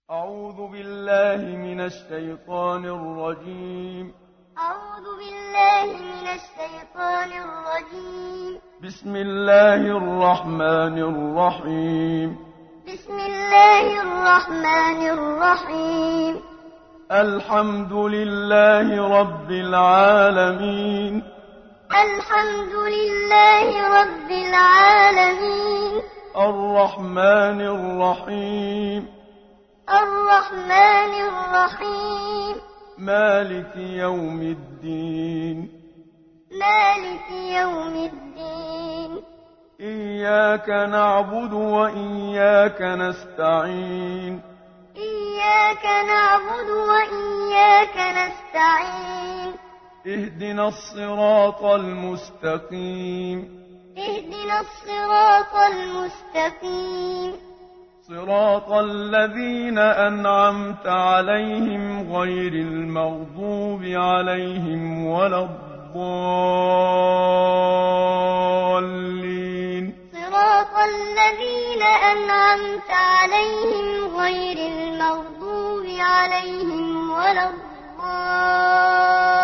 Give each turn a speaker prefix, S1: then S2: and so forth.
S1: أعوذ بالله من الشيطان الرجيم.
S2: أعوذ بالله من الشيطان الرجيم.
S1: بسم الله الرحمن الرحيم.
S2: بسم الله الرحمن الرحيم.
S1: الحمد لله رب العالمين.
S2: الحمد لله رب العالمين.
S1: الرحمن الرحيم.
S2: الرحمن الرحيم.
S1: مالك يوم الدين.
S2: مالك يوم الدين.
S1: إياك نعبد وإياك نستعين.
S2: إياك نعبد وإياك نستعين.
S1: اهدنا الصراط المستقيم.
S2: اهدنا الصراط المستقيم.
S1: صراط الذين أنعمت عليهم غير المغضوب عليهم ولا الضالين.
S2: صراط الذين أنعمت عليهم غير المغضوب عليهم ولا الضالين.